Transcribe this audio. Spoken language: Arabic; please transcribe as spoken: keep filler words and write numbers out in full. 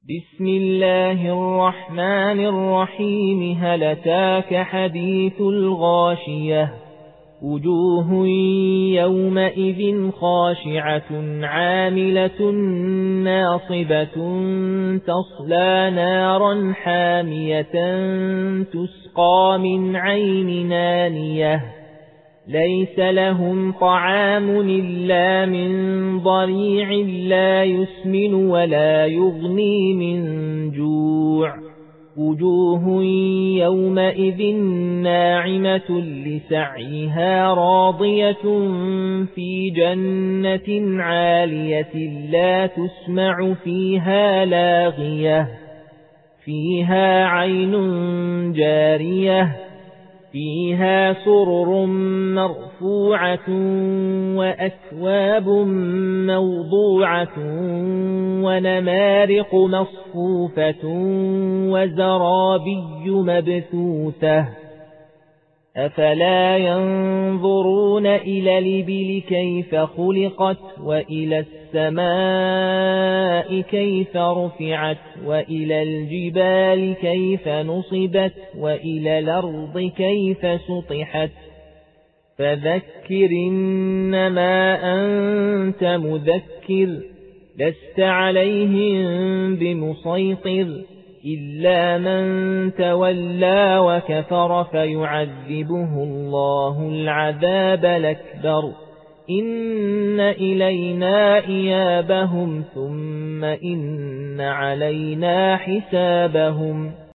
بسم الله الرحمن الرحيم هل أتاك حديث الغاشية وجوه يومئذ خاشعة عاملة ناصبة تصلى نارا حامية تسقى من عين نانية ليس لهم طعام إلا من ضريع لا يسمن ولا يغني من جوع وجوه يومئذ ناعمة لسعيها راضية في جنة عالية لا تسمع فيها لاغية فيها عين جارية فيها سرر مرفوعة وأكواب موضوعة ونمارق مصفوفة وزرابي مبثوثة أفلا ينظرون إلى الإبل كيف خلقت وإلى السماء كيف رفعت وإلى الجبال كيف نصبت وإلى الأرض كيف سطحت فذكر إنما أنت مذكر لست عليهم بمسيطر إلا من تولى وكفر فيعذبه الله العذاب الأكبر إن إلينا إيابهم ثم إن علينا حسابهم